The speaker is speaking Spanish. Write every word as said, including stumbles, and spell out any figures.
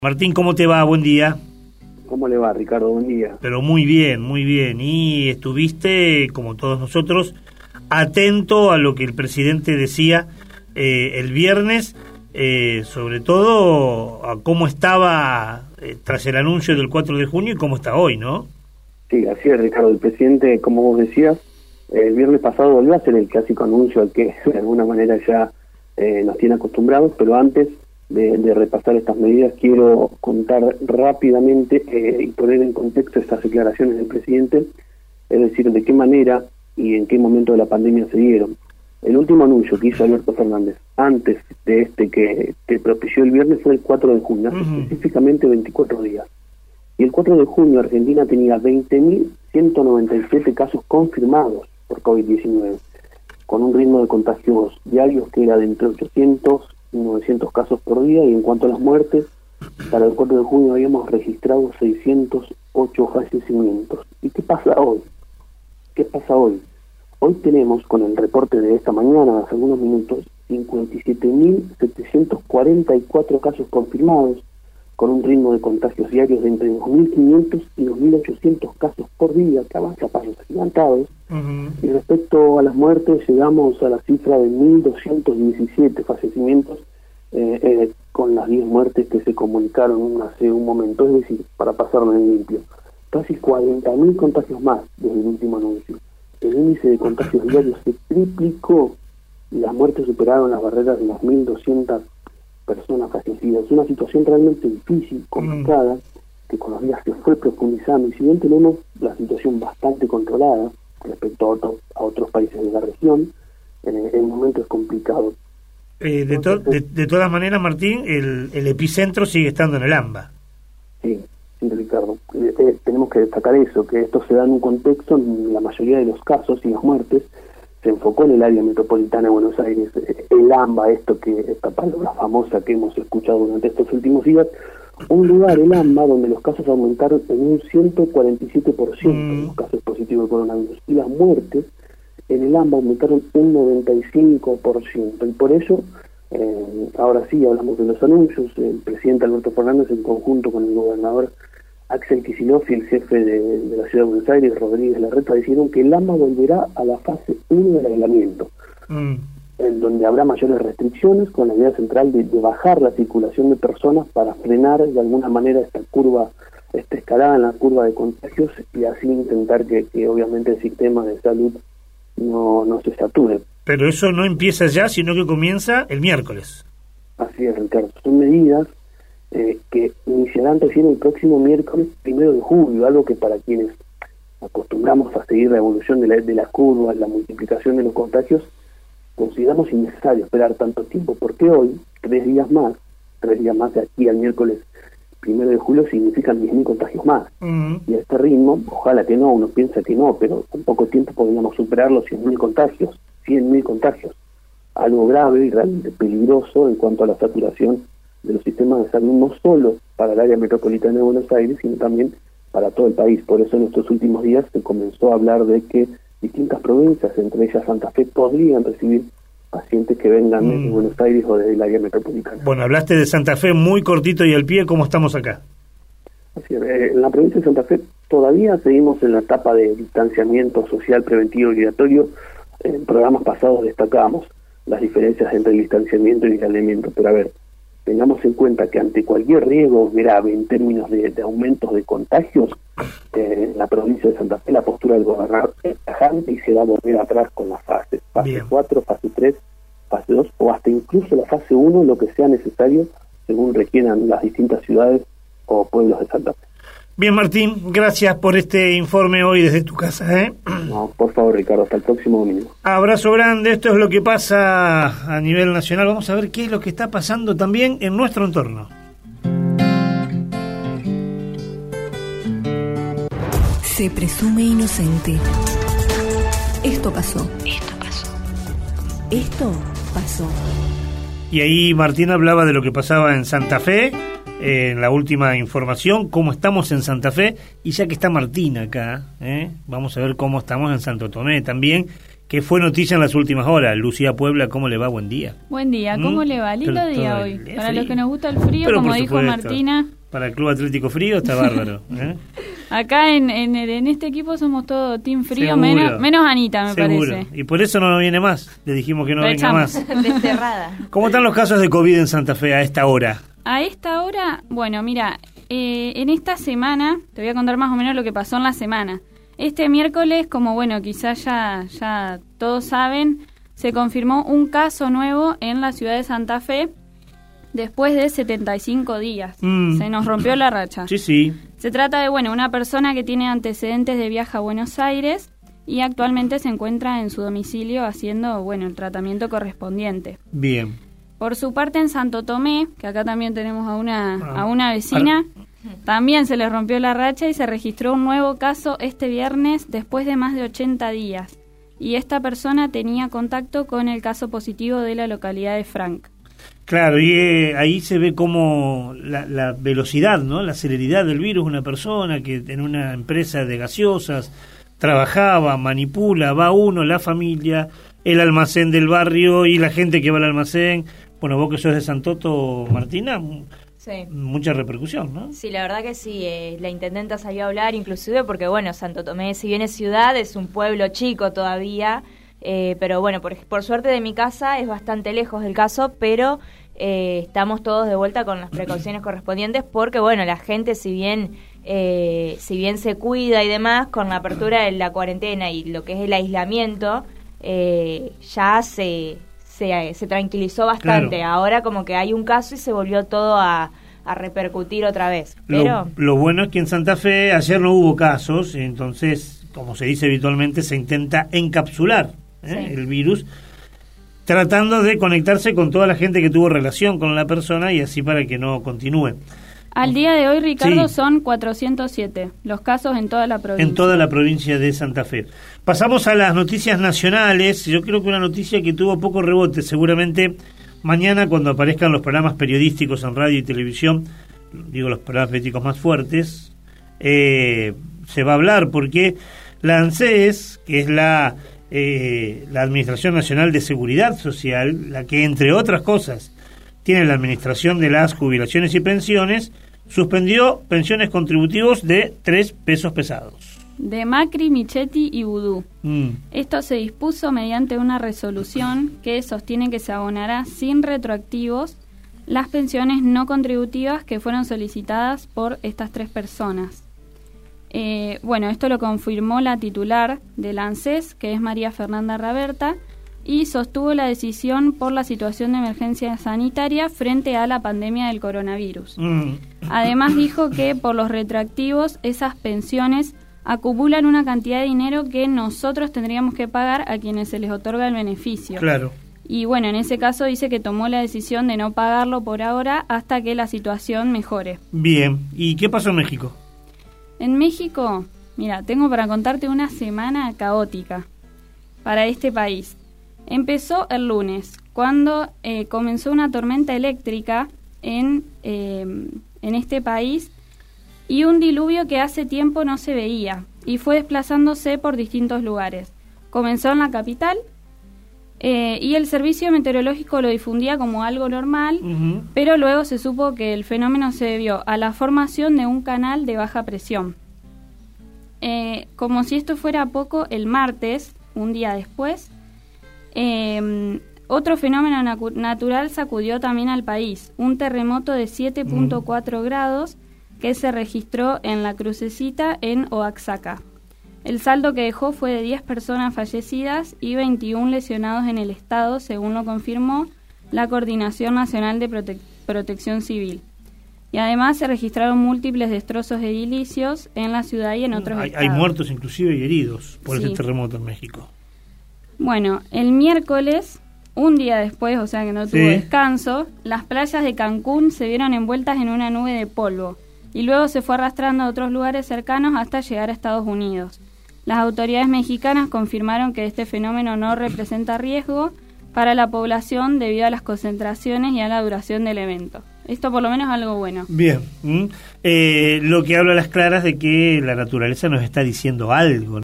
Martín, ¿cómo te va? Buen día. ¿Cómo le va, Ricardo? Buen día. Pero muy bien, muy bien. Y estuviste, como todos nosotros, atento a lo que el presidente decía eh, el viernes, eh, sobre todo a cómo estaba eh, tras el anuncio del cuatro de junio y cómo está hoy, ¿no? Sí, así es, Ricardo. El presidente, como vos decías, el viernes pasado volvió a hacer el clásico anuncio al que de alguna manera ya eh, nos tiene acostumbrados, pero antes De, de repasar estas medidas, quiero contar rápidamente eh, y poner en contexto estas declaraciones del presidente, es decir, de qué manera y en qué momento de la pandemia se dieron. El último anuncio que hizo Alberto Fernández, antes de este que, que propició el viernes, fue el cuatro de junio, hace uh-huh. específicamente veinticuatro días. Y el cuatro de junio Argentina tenía veinte mil ciento noventa y siete casos confirmados por COVID diecinueve, con un ritmo de contagios diarios que era de entre ochocientos y novecientos casos por día, y en cuanto a las muertes, para el cuatro de junio habíamos registrado seiscientos ocho fallecimientos. ¿Y qué pasa hoy? ¿Qué pasa hoy? Hoy tenemos, con el reporte de esta mañana, hace algunos minutos, cincuenta y siete mil setecientos cuarenta y cuatro casos confirmados, con un ritmo de contagios diarios de entre dos mil quinientos y dos mil ochocientos casos por día, que avanza a pasos agigantados. Uh-huh. Y respecto a las muertes, llegamos a la cifra de mil doscientos diecisiete fallecimientos, eh, eh, con las diez muertes que se comunicaron hace un momento, es decir, para pasarlo en limpio. Casi cuarenta mil contagios más desde el último anuncio. El índice de contagios diarios se triplicó y las muertes superaron las barreras de las mil doscientas personas fallecidas. Una situación realmente difícil, complicada, uh-huh. que con los días se fue profundizando, y si bien tenemos la situación bastante controlada respecto a, otro, a otros países de la región, eh, el momento es complicado. Eh, de, to- de, de todas maneras, Martín, el, el epicentro sigue estando en el AMBA. Sí, sí, Ricardo. Eh, eh, tenemos que destacar eso, que esto se da en un contexto, en la mayoría de los casos y las muertes, se enfocó en el área metropolitana de Buenos Aires, eh, el AMBA, esto que esta palabra famosa que hemos escuchado durante estos últimos días, un lugar, el AMBA, donde los casos aumentaron en un ciento cuarenta y siete por ciento mm. los casos positivos de coronavirus, y las muertes en el AMBA aumentaron un noventa y cinco por ciento, y por eso, eh, ahora sí hablamos de los anuncios. El presidente Alberto Fernández, en conjunto con el gobernador Axel Kicillof y el jefe de, de la ciudad de Buenos Aires, Rodríguez Larreta, decidieron que el AMBA volverá a la fase uno del aislamiento, mm. en donde habrá mayores restricciones, con la idea central de, de bajar la circulación de personas para frenar de alguna manera esta curva, esta escalada en la curva de contagios, y así intentar que, que obviamente el sistema de salud no, no se sature. Pero eso no empieza ya, sino que comienza el miércoles. Así es, Ricardo. Son medidas eh, que iniciarán recién el próximo miércoles primero de julio, algo que para quienes acostumbramos a seguir la evolución de la, de las curvas, la multiplicación de los contagios, consideramos innecesario esperar tanto tiempo, porque hoy, tres días más, tres días más de aquí al miércoles primero de julio, significan diez mil contagios más. Uh-huh. Y a este ritmo, ojalá que no, uno piensa que no, pero con poco tiempo podríamos superar los cien mil contagios, cien mil contagios. Algo grave y realmente peligroso en cuanto a la saturación de los sistemas de salud, no solo para el área metropolitana de Buenos Aires, sino también para todo el país. Por eso en estos últimos días se comenzó a hablar de que distintas provincias, entre ellas Santa Fe, podrían recibir pacientes que vengan mm. de Buenos Aires o del área metropolitana. Bueno, hablaste de Santa Fe muy cortito y al pie. ¿Cómo estamos acá? Así es, eh, en la provincia de Santa Fe todavía seguimos en la etapa de distanciamiento social preventivo obligatorio. En programas pasados destacábamos las diferencias entre el distanciamiento y el aislamiento, pero a ver, tengamos en cuenta que ante cualquier riesgo grave en términos de, de aumentos de contagios, eh, en la provincia de Santa Fe la postura del gobernador es tajante y se va a volver atrás con las fases, fase Bien. cuatro, fase tres, fase dos o hasta incluso la fase uno, lo que sea necesario según requieran las distintas ciudades o pueblos de Santa Fe. Bien, Martín, gracias por este informe hoy desde tu casa, ¿eh? No, por favor, Ricardo, hasta el próximo domingo. Abrazo grande, esto es lo que pasa a nivel nacional. Vamos a ver qué es lo que está pasando también en nuestro entorno. Se presume inocente. Esto pasó. Esto pasó. Esto pasó. Y ahí Martín hablaba de lo que pasaba en Santa Fe, eh, en la última información, cómo estamos en Santa Fe, y ya que está Martín acá, eh, vamos a ver cómo estamos en Santo Tomé también, que fue noticia en las últimas horas. Lucía Puebla, ¿cómo le va? Buen día. Buen día, ¿cómo ¿Mm? le va? Lindo día hoy. Para frío. Los que nos gusta el frío, pero como dijo supuesto, Martina. Para el Club Atlético Frío está bárbaro. ¿eh? Acá en, en, en este equipo somos todo team frío, menos, menos Anita, me Seguro. parece. Y por eso no viene más. Le dijimos que no Lo venga echamos. más. Desterrada. ¿Cómo están los casos de COVID en Santa Fe a esta hora? A esta hora, bueno, mira, eh, en esta semana, te voy a contar más o menos lo que pasó en la semana. Este miércoles, como bueno, quizás ya, ya todos saben, se confirmó un caso nuevo en la ciudad de Santa Fe después de setenta y cinco días. Mm. Se nos rompió la racha. Sí, sí. Se trata de, bueno, una persona que tiene antecedentes de viaje a Buenos Aires y actualmente se encuentra en su domicilio haciendo, bueno, el tratamiento correspondiente. Bien. Por su parte, en Santo Tomé, que acá también tenemos a una, ah. a una vecina, también se le rompió la racha y se registró un nuevo caso este viernes después de más de ochenta días. Y esta persona tenía contacto con el caso positivo de la localidad de Frank. Claro, y eh, ahí se ve como la, la velocidad, ¿no? La celeridad del virus. Una persona que en una empresa de gaseosas trabajaba, manipula, va uno, la familia, el almacén del barrio y la gente que va al almacén. Bueno, vos que sos de Santoto, Martina, sí. Mucha repercusión, ¿no? Sí, la verdad que sí. Eh, la intendenta salió a hablar, inclusive porque, bueno, Santo Tomé, si bien es ciudad, es un pueblo chico todavía. Eh, pero bueno, por, por suerte de mi casa es bastante lejos del caso, pero eh, estamos todos de vuelta con las precauciones correspondientes porque, bueno, la gente si bien eh, si bien se cuida y demás, con la apertura de la cuarentena y lo que es el aislamiento, eh, ya se, se, se tranquilizó bastante. Claro. Ahora como que hay un caso y se volvió todo a, a repercutir otra vez. Pero lo, lo bueno es que en Santa Fe ayer no hubo casos, entonces, como se dice habitualmente, se intenta encapsular ¿Eh? Sí. el virus, tratando de conectarse con toda la gente que tuvo relación con la persona y así para que no continúe. Al día de hoy, Ricardo, sí. son cuatrocientos siete los casos en toda la provincia. En toda la provincia de Santa Fe. Pasamos a las noticias nacionales. Yo creo que una noticia que tuvo poco rebote, seguramente mañana cuando aparezcan los programas periodísticos en radio y televisión, digo los programas periodísticos más fuertes, eh, se va a hablar porque la ANSES, que es la Eh, la Administración Nacional de Seguridad Social, la que entre otras cosas tiene la administración de las jubilaciones y pensiones, suspendió pensiones contributivos de tres pesos pesados. De Macri, Michetti y Vudú. Mm. Esto se dispuso mediante una resolución que sostiene que se abonará sin retroactivos las pensiones no contributivas que fueron solicitadas por estas tres personas. Eh, bueno, esto lo confirmó la titular del ANSES, que es María Fernanda Raberta, y sostuvo la decisión por la situación de emergencia sanitaria frente a la pandemia del coronavirus. Mm. Además dijo que por los retroactivos esas pensiones acumulan una cantidad de dinero que nosotros tendríamos que pagar a quienes se les otorga el beneficio. Claro. Y bueno, en ese caso dice que tomó la decisión de no pagarlo por ahora hasta que la situación mejore. Bien, ¿y qué pasó en México? En México, mira, tengo para contarte una semana caótica para este país. Empezó el lunes, cuando eh, comenzó una tormenta eléctrica en, eh, en este país y un diluvio que hace tiempo no se veía y fue desplazándose por distintos lugares. Comenzó en la capital eh, y el servicio meteorológico lo difundía como algo normal, uh-huh. pero luego se supo que el fenómeno se debió a la formación de un canal de baja presión. Eh, como si esto fuera poco, el martes, un día después, eh, otro fenómeno natu- natural sacudió también al país, un terremoto de siete punto cuatro uh-huh. grados que se registró en la Crucecita en Oaxaca. El saldo que dejó fue de diez personas fallecidas y veintiún lesionados en el estado, según lo confirmó la Coordinación Nacional de Prote- Protección Civil. Y además se registraron múltiples destrozos edilicios en la ciudad y en otros hay, estados. Hay muertos inclusive y heridos por sí. este terremoto en México. Bueno, el miércoles, un día después, o sea que no tuvo sí. descanso, las playas de Cancún se vieron envueltas en una nube de polvo y luego se fue arrastrando a otros lugares cercanos hasta llegar a Estados Unidos. Las autoridades mexicanas confirmaron que este fenómeno no representa riesgo para la población debido a las concentraciones y a la duración del evento. Esto por lo menos es algo bueno. Bien. ¿Mm? Eh, lo que habla a las claras de que la naturaleza nos está diciendo algo, ¿no?